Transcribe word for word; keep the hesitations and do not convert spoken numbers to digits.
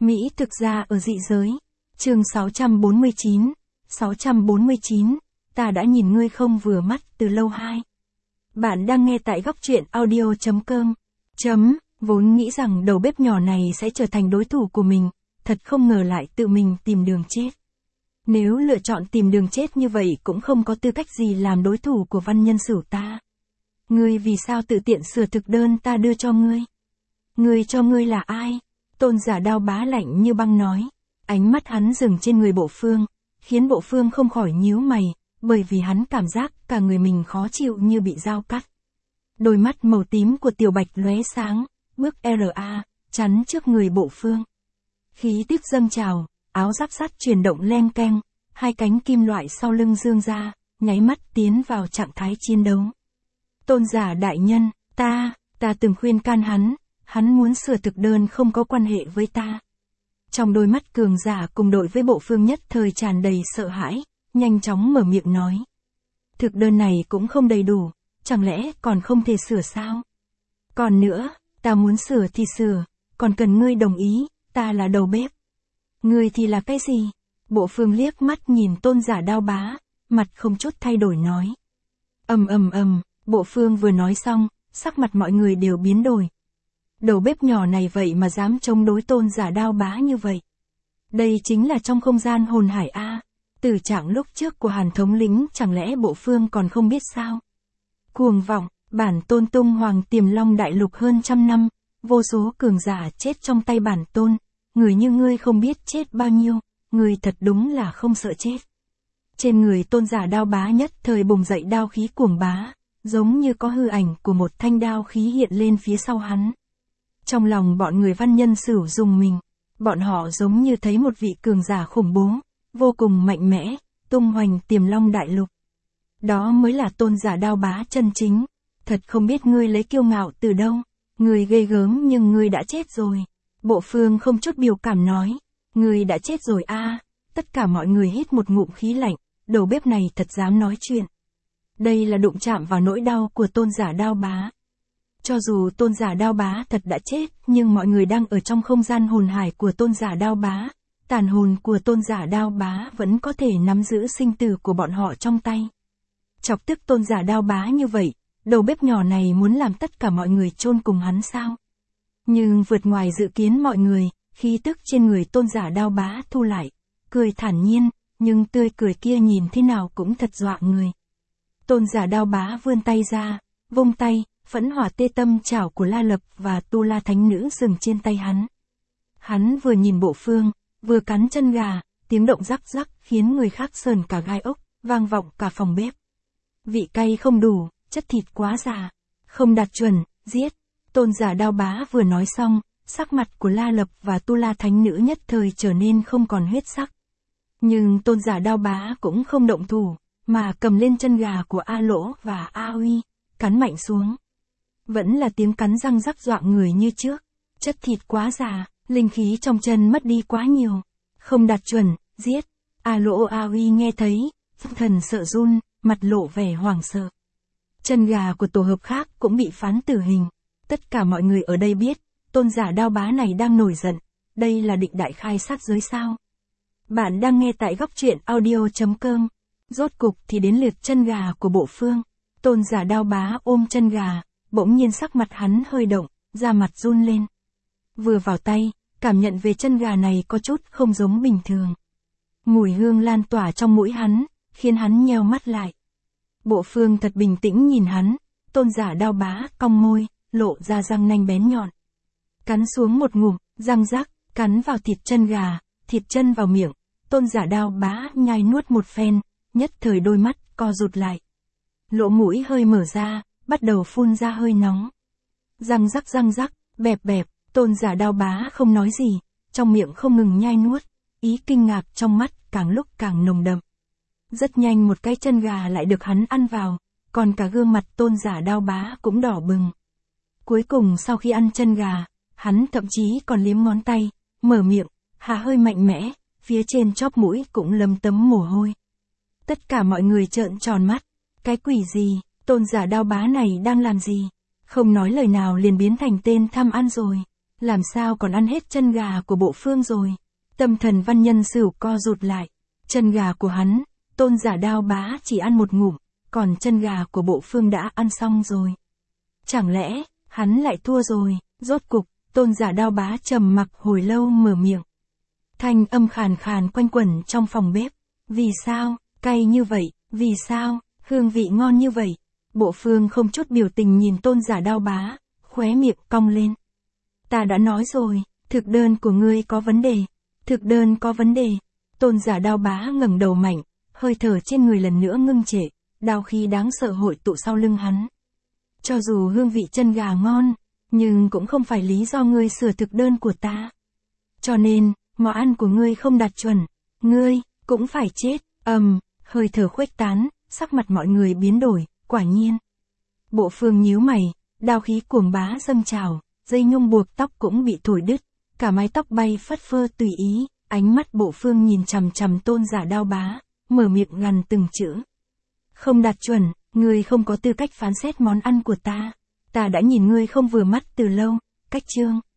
Mỹ thực ra ở dị giới. Chương sáu trăm bốn mươi chín. sáu trăm bốn mươi chín. Ta đã nhìn ngươi không vừa mắt từ lâu hai. Bạn đang nghe tại góc truyện audio chấm com. Chấm, vốn nghĩ rằng đầu bếp nhỏ này sẽ trở thành đối thủ của mình, thật không ngờ lại tự mình tìm đường chết. Nếu lựa chọn tìm đường chết như vậy cũng không có tư cách gì làm đối thủ của văn nhân Sửu ta. Ngươi vì sao tự tiện sửa thực đơn ta đưa cho ngươi? Ngươi cho ngươi là ai? Tôn Giả Đao Bá lạnh như băng nói. Ánh mắt hắn dừng trên người Bộ Phương, khiến Bộ Phương không khỏi nhíu mày, bởi vì hắn cảm giác cả người mình khó chịu như bị dao cắt. Đôi mắt màu tím của Tiểu Bạch lóe sáng, bước ra, chắn trước người Bộ Phương. Khí tức dâng trào, áo giáp sắt chuyển động leng keng, hai cánh kim loại sau lưng dương ra, nháy mắt tiến vào trạng thái chiến đấu. Tôn giả đại nhân, ta, ta từng khuyên can hắn, hắn muốn sửa thực đơn không có quan hệ với ta. Trong đôi mắt cường giả cùng đội với Bộ Phương nhất thời tràn đầy sợ hãi, nhanh chóng mở miệng nói. Thực đơn này cũng không đầy đủ, chẳng lẽ còn không thể sửa sao? Còn nữa, ta muốn sửa thì sửa, còn cần ngươi đồng ý, ta là đầu bếp. Ngươi thì là cái gì? Bộ Phương liếc mắt nhìn Tôn giả Đao Bá, mặt không chút thay đổi nói. Ầm ầm ầm, Bộ Phương vừa nói xong, sắc mặt mọi người đều biến đổi. Đầu bếp nhỏ này vậy mà dám chống đối Tôn giả Đao Bá như vậy. Đây chính là trong không gian hồn hải A. Tử trạng lúc trước của Hàn thống lĩnh chẳng lẽ Bộ Phương còn không biết sao? Cuồng vọng, bản tôn tung hoàng tiềm long đại lục hơn trăm năm, vô số cường giả chết trong tay bản tôn, người như ngươi không biết chết bao nhiêu, ngươi thật đúng là không sợ chết. Trên người Tôn giả Đao Bá nhất thời bùng dậy đao khí cuồng bá, giống như có hư ảnh của một thanh đao khí hiện lên phía sau hắn. Trong lòng bọn người văn nhân Sửu rùng mình, bọn họ giống như thấy một vị cường giả khủng bố, vô cùng mạnh mẽ, tung hoành tiềm long đại lục. Đó mới là Tôn giả Đao Bá chân chính, thật không biết ngươi lấy kiêu ngạo từ đâu, ngươi ghê gớm nhưng ngươi đã chết rồi. Bộ Phương không chút biểu cảm nói, ngươi đã chết rồi a. Tất cả mọi người hít một ngụm khí lạnh, đầu bếp này thật dám nói chuyện. Đây là đụng chạm vào nỗi đau của Tôn giả Đao Bá. Cho dù Tôn giả Đao Bá thật đã chết, nhưng mọi người đang ở trong không gian hồn hải của Tôn giả Đao Bá. Tàn hồn của Tôn giả Đao Bá vẫn có thể nắm giữ sinh tử của bọn họ trong tay. Chọc tức Tôn giả Đao Bá như vậy, đầu bếp nhỏ này muốn làm tất cả mọi người chôn cùng hắn sao? Nhưng vượt ngoài dự kiến mọi người, khí tức trên người Tôn giả Đao Bá thu lại, cười thản nhiên, nhưng tươi cười kia nhìn thế nào cũng thật dọa người. Tôn giả Đao Bá vươn tay ra, vung tay, phẫn hỏa tê tâm chảo của La Lập và Tu La Thánh Nữ dừng trên tay hắn. Hắn vừa nhìn Bộ Phương, vừa cắn chân gà, tiếng động rắc rắc khiến người khác sờn cả gai ốc, vang vọng cả phòng bếp. Vị cay không đủ, chất thịt quá già, không đạt chuẩn, giết. Tôn giả Đao Bá vừa nói xong, sắc mặt của La Lập và Tu La Thánh Nữ nhất thời trở nên không còn huyết sắc. Nhưng Tôn giả Đao Bá cũng không động thủ, mà cầm lên chân gà của A Lỗ và A Uy, cắn mạnh xuống. Vẫn là tiếng cắn răng rắc dọa người như trước, chất thịt quá già, linh khí trong chân mất đi quá nhiều, không đạt chuẩn, giết. A Lỗ A Uy nghe thấy, thần sợ run, mặt lộ vẻ hoảng sợ. Chân gà của tổ hợp khác cũng bị phán tử hình. Tất cả mọi người ở đây biết, Tôn giả Đao Bá này đang nổi giận, đây là định đại khai sát giới sao. Bạn đang nghe tại góc truyện audio chấm com. Rốt cục thì đến lượt chân gà của Bộ Phương. Tôn giả Đao Bá ôm chân gà, bỗng nhiên sắc mặt hắn hơi động, da mặt run lên. Vừa vào tay, cảm nhận về chân gà này có chút không giống bình thường. Mùi hương lan tỏa trong mũi hắn, khiến hắn nheo mắt lại. Bộ Phương thật bình tĩnh nhìn hắn, Tôn giả Đao Bá cong môi, lộ ra răng nanh bén nhọn. Cắn xuống một ngụm, răng rắc, cắn vào thịt chân gà, thịt chân vào miệng, Tôn giả Đao Bá nhai nuốt một phen, nhất thời đôi mắt co rụt lại. Lỗ mũi hơi mở ra, bắt đầu phun ra hơi nóng. Răng rắc răng rắc, bẹp bẹp, Tôn giả Đao Bá không nói gì, trong miệng không ngừng nhai nuốt, ý kinh ngạc trong mắt càng lúc càng nồng đậm. Rất nhanh một cái chân gà lại được hắn ăn vào, còn cả gương mặt Tôn giả Đao Bá cũng đỏ bừng. Cuối cùng sau khi ăn chân gà, hắn thậm chí còn liếm ngón tay, mở miệng, hạ hơi mạnh mẽ, phía trên chóp mũi cũng lấm tấm mồ hôi. Tất cả mọi người trợn tròn mắt, cái quỷ gì, Tôn giả Đao Bá này đang làm gì? Không nói lời nào liền biến thành tên tham ăn rồi. làm sao còn ăn hết chân gà của Bộ Phương rồi. Tâm thần Văn Nhân Sửu co rụt lại, chân gà của hắn, Tôn Giả Đao Bá chỉ ăn một ngụm, còn chân gà của Bộ Phương đã ăn xong rồi. Chẳng lẽ, hắn lại thua rồi, rốt cục, Tôn Giả Đao Bá trầm mặc hồi lâu mở miệng. Thanh âm khàn khàn quanh quẩn trong phòng bếp. Vì sao, cay như vậy, vì sao, hương vị ngon như vậy. Bộ Phương không chút biểu tình nhìn Tôn Giả Đao Bá, khóe miệng cong lên. Ta đã nói rồi, thực đơn của ngươi có vấn đề. Thực đơn có vấn đề. Tôn Giả Đao Bá ngẩng đầu mạnh, hơi thở trên người lần nữa ngưng trệ, đao khí đáng sợ hội tụ sau lưng hắn. Cho dù hương vị chân gà ngon, nhưng cũng không phải lý do ngươi sửa thực đơn của ta. Cho nên, món ăn của ngươi không đạt chuẩn, ngươi cũng phải chết. Ầm, um, hơi thở khuếch tán, sắc mặt mọi người biến đổi, quả nhiên. Bộ Phương nhíu mày, đao khí cuồng bá dâng trào, dây nhung buộc tóc cũng bị thổi đứt, cả mái tóc bay phất phơ tùy ý, ánh mắt Bộ Phương nhìn chằm chằm Tôn Giả Đao Bá, mở miệng gằn từng chữ. Không đạt chuẩn, ngươi không có tư cách phán xét món ăn của ta. Ta đã nhìn ngươi không vừa mắt từ lâu. Cách chương